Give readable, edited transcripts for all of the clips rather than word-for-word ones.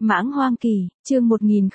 Mãng Hoang Kỳ, chương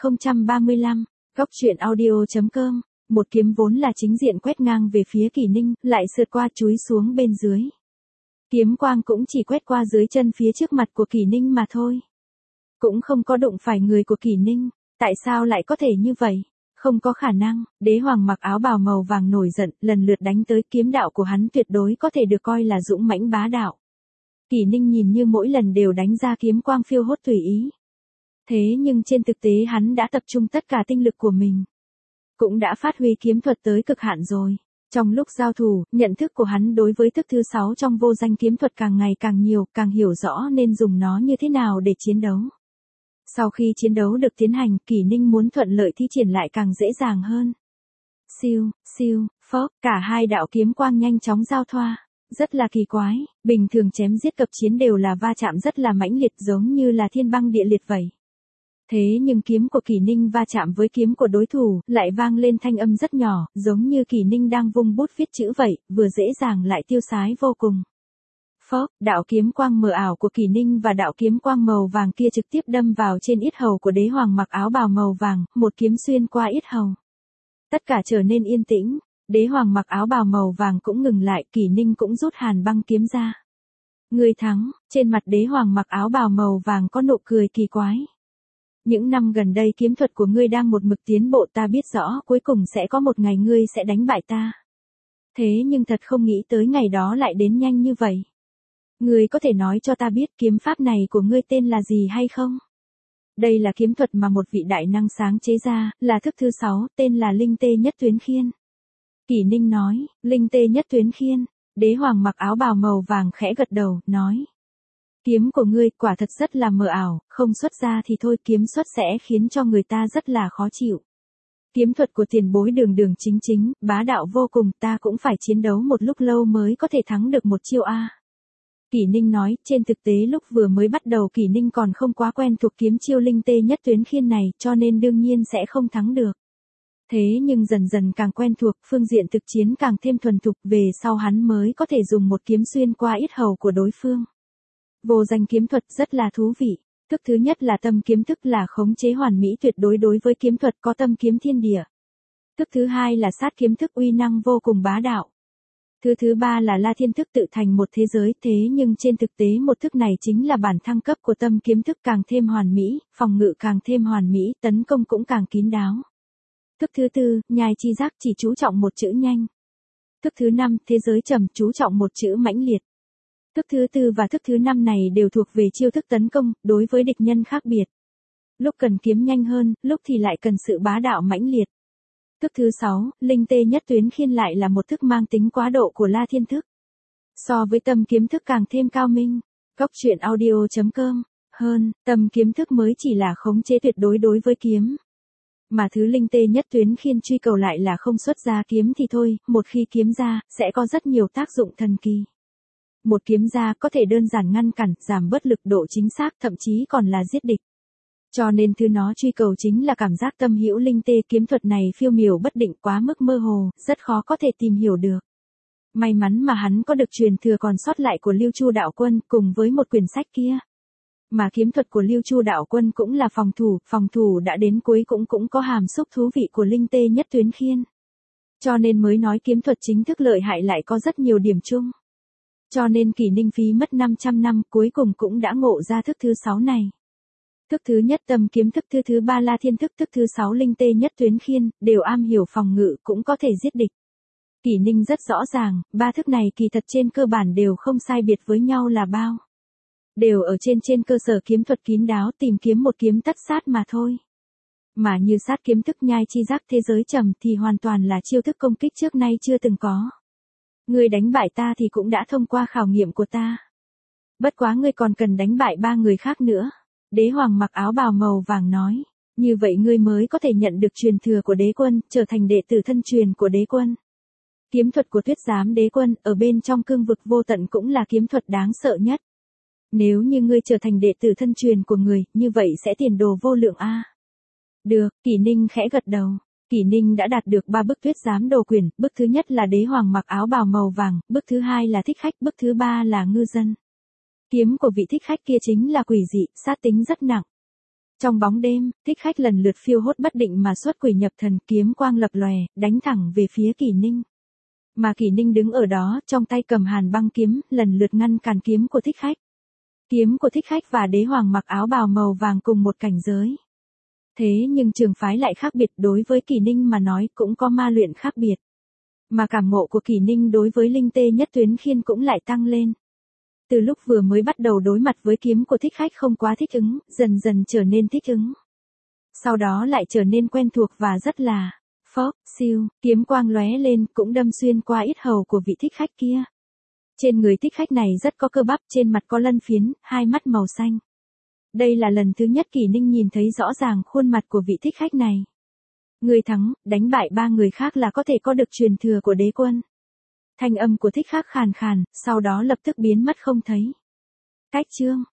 1035, Góc truyện audio.com. Một kiếm vốn là chính diện quét ngang về phía Kỷ Ninh, lại sượt qua chúi xuống bên dưới. Kiếm quang cũng chỉ quét qua dưới chân phía trước mặt của Kỷ Ninh mà thôi. Cũng không có đụng phải người của Kỷ Ninh. Tại sao lại có thể như vậy? Không có khả năng. Đế hoàng mặc áo bào màu vàng nổi giận, lần lượt đánh tới. Kiếm đạo của hắn tuyệt đối có thể được coi là dũng mãnh bá đạo. Kỷ Ninh nhìn như mỗi lần đều đánh ra kiếm quang phiêu hốt tùy ý. Thế nhưng trên thực tế hắn đã tập trung tất cả tinh lực của mình. Cũng đã phát huy kiếm thuật tới cực hạn rồi. Trong lúc giao thủ, nhận thức của hắn đối với thức thứ 6 trong vô danh kiếm thuật càng ngày càng nhiều, càng hiểu rõ nên dùng nó như thế nào để chiến đấu. Sau khi chiến đấu được tiến hành, Kỷ Ninh muốn thuận lợi thi triển lại càng dễ dàng hơn. Siêu, siêu, phốc, cả hai đạo kiếm quang nhanh chóng giao thoa. Rất là kỳ quái, bình thường chém giết cập chiến đều là va chạm rất là mãnh liệt giống như là thiên băng địa liệt vậy. Thế nhưng kiếm của Kỷ Ninh va chạm với kiếm của đối thủ, lại vang lên thanh âm rất nhỏ, giống như Kỷ Ninh đang vung bút viết chữ vậy, vừa dễ dàng lại tiêu sái vô cùng. Phốc, đạo kiếm quang mờ ảo của Kỷ Ninh và đạo kiếm quang màu vàng kia trực tiếp đâm vào trên yết hầu của đế hoàng mặc áo bào màu vàng, một kiếm xuyên qua yết hầu. Tất cả trở nên yên tĩnh, đế hoàng mặc áo bào màu vàng cũng ngừng lại, Kỷ Ninh cũng rút hàn băng kiếm ra. Ngươi thắng, trên mặt đế hoàng mặc áo bào màu vàng có nụ cười kỳ quái. Những năm gần đây kiếm thuật của ngươi đang một mực tiến bộ, ta biết rõ cuối cùng sẽ có một ngày ngươi sẽ đánh bại ta. Thế nhưng thật không nghĩ tới ngày đó lại đến nhanh như vậy. Ngươi có thể nói cho ta biết kiếm pháp này của ngươi tên là gì hay không? Đây là kiếm thuật mà một vị đại năng sáng chế ra, là thức thứ 6, tên là Linh Tê Nhất Tuyến Khiên. Kỷ Ninh nói, Linh Tê Nhất Tuyến Khiên. Đế hoàng mặc áo bào màu vàng khẽ gật đầu, nói. Kiếm của ngươi quả thật rất là mờ ảo, không xuất ra thì thôi, kiếm xuất sẽ khiến cho người ta rất là khó chịu. Kiếm thuật của tiền bối đường đường chính chính, bá đạo vô cùng, ta cũng phải chiến đấu một lúc lâu mới có thể thắng được một chiêu a. Kỷ Ninh nói, trên thực tế lúc vừa mới bắt đầu Kỷ Ninh còn không quá quen thuộc kiếm chiêu Linh Tê Nhất Tuyến Khiên này, cho nên đương nhiên sẽ không thắng được. Thế nhưng dần dần càng quen thuộc, phương diện thực chiến càng thêm thuần thục, về sau hắn mới có thể dùng một kiếm xuyên qua yết hầu của đối phương. Vô danh kiếm thuật rất là thú vị. Thức thứ nhất là tâm kiếm thức, là khống chế hoàn mỹ tuyệt đối đối với kiếm thuật, có tâm kiếm thiên địa. Thức thứ hai là sát kiếm thức, uy năng vô cùng bá đạo. Thứ ba là La Thiên thức, tự thành một thế giới, thế nhưng trên thực tế một thức này chính là bản thăng cấp của tâm kiếm thức, càng thêm hoàn mỹ, phòng ngự càng thêm hoàn mỹ, tấn công cũng càng kín đáo. Thức thứ tư, nhai chi giác, chỉ chú trọng một chữ nhanh. Thức thứ năm, thế giới trầm, chú trọng một chữ mãnh liệt. Thức thứ tư và thức thứ năm này đều thuộc về chiêu thức tấn công, đối với địch nhân khác biệt. Lúc cần kiếm nhanh hơn, lúc thì lại cần sự bá đạo mãnh liệt. Thức thứ 6, Linh Tê Nhất Tuyến Khiên lại là một thức mang tính quá độ của La Thiên thức. So với tâm kiếm thức càng thêm cao minh. Góc truyện audio.com. Hơn, tâm kiếm thức mới chỉ là khống chế tuyệt đối đối với kiếm. Mà thứ Linh Tê Nhất Tuyến Khiên truy cầu lại là không xuất ra kiếm thì thôi, một khi kiếm ra, sẽ có rất nhiều tác dụng thần kỳ. Một kiếm ra có thể đơn giản ngăn cản, giảm bớt lực độ chính xác, thậm chí còn là giết địch. Cho nên thứ nó truy cầu chính là cảm giác tâm hữu linh tê, kiếm thuật này phiêu miểu bất định, quá mức mơ hồ, rất khó có thể tìm hiểu được. May mắn mà hắn có được truyền thừa còn sót lại của Lưu Chu Đạo Quân cùng với một quyển sách kia. Mà kiếm thuật của Lưu Chu Đạo Quân cũng là phòng thủ đã đến cuối cũng có hàm xúc thú vị của Linh Tê Nhất Tuyến Khiên. Cho nên mới nói kiếm thuật chính thức lợi hại lại có rất nhiều điểm chung. Cho nên Kỷ Ninh phí mất 500 năm cuối cùng cũng đã ngộ ra thức thứ 6 này. Thức thứ nhất tâm kiếm thức, thứ ba La Thiên thức, thức thứ 6 Linh Tê Nhất Tuyến Khiên, đều am hiểu phòng ngự, cũng có thể giết địch. Kỷ Ninh rất rõ ràng, ba thức này kỳ thật trên cơ bản đều không sai biệt với nhau là bao. Đều ở trên cơ sở kiếm thuật kín đáo, tìm kiếm một kiếm tất sát mà thôi. Mà như sát kiếm thức, nhai chi giác, thế giới trầm thì hoàn toàn là chiêu thức công kích trước nay chưa từng có. Ngươi đánh bại ta thì cũng đã thông qua khảo nghiệm của ta. Bất quá ngươi còn cần đánh bại 3 người khác nữa. Đế hoàng mặc áo bào màu vàng nói. Như vậy ngươi mới có thể nhận được truyền thừa của đế quân, trở thành đệ tử thân truyền của đế quân. Kiếm thuật của Tuyết Giám đế quân, ở bên trong cương vực vô tận cũng là kiếm thuật đáng sợ nhất. Nếu như ngươi trở thành đệ tử thân truyền của người, như vậy sẽ tiền đồ vô lượng a. Được, Kỷ Ninh khẽ gật đầu. Kỷ Ninh đã đạt được 3 bức Tuyết Giám đồ quyển, bức thứ nhất là đế hoàng mặc áo bào màu vàng, bức thứ hai là thích khách, bức thứ ba là ngư dân. Kiếm của vị thích khách kia chính là quỷ dị, sát tính rất nặng. Trong bóng đêm, thích khách lần lượt phiêu hốt bất định mà xuất quỷ nhập thần, kiếm quang lập lòe, đánh thẳng về phía Kỷ Ninh. Mà Kỷ Ninh đứng ở đó, trong tay cầm hàn băng kiếm, lần lượt ngăn cản kiếm của thích khách. Kiếm của thích khách và đế hoàng mặc áo bào màu vàng cùng một cảnh giới. Thế nhưng trường phái lại khác biệt, đối với Kỷ Ninh mà nói cũng có ma luyện khác biệt. Mà cảm ngộ của Kỷ Ninh đối với linh tê nhất tuyến khiên cũng lại tăng lên. Từ lúc vừa mới bắt đầu đối mặt với kiếm của thích khách không quá thích ứng, dần dần trở nên thích ứng. Sau đó lại trở nên quen thuộc và rất là phốc, siêu, kiếm quang lóe lên cũng đâm xuyên qua yết hầu của vị thích khách kia. Trên người thích khách này rất có cơ bắp, trên mặt có lân phiến, hai mắt màu xanh. Đây là lần thứ nhất Kỷ Ninh nhìn thấy rõ ràng khuôn mặt của vị thích khách này. Người thắng, đánh bại 3 người khác là có thể có được truyền thừa của đế quân. Thanh âm của thích khách khàn khàn, sau đó lập tức biến mất không thấy. Cách chương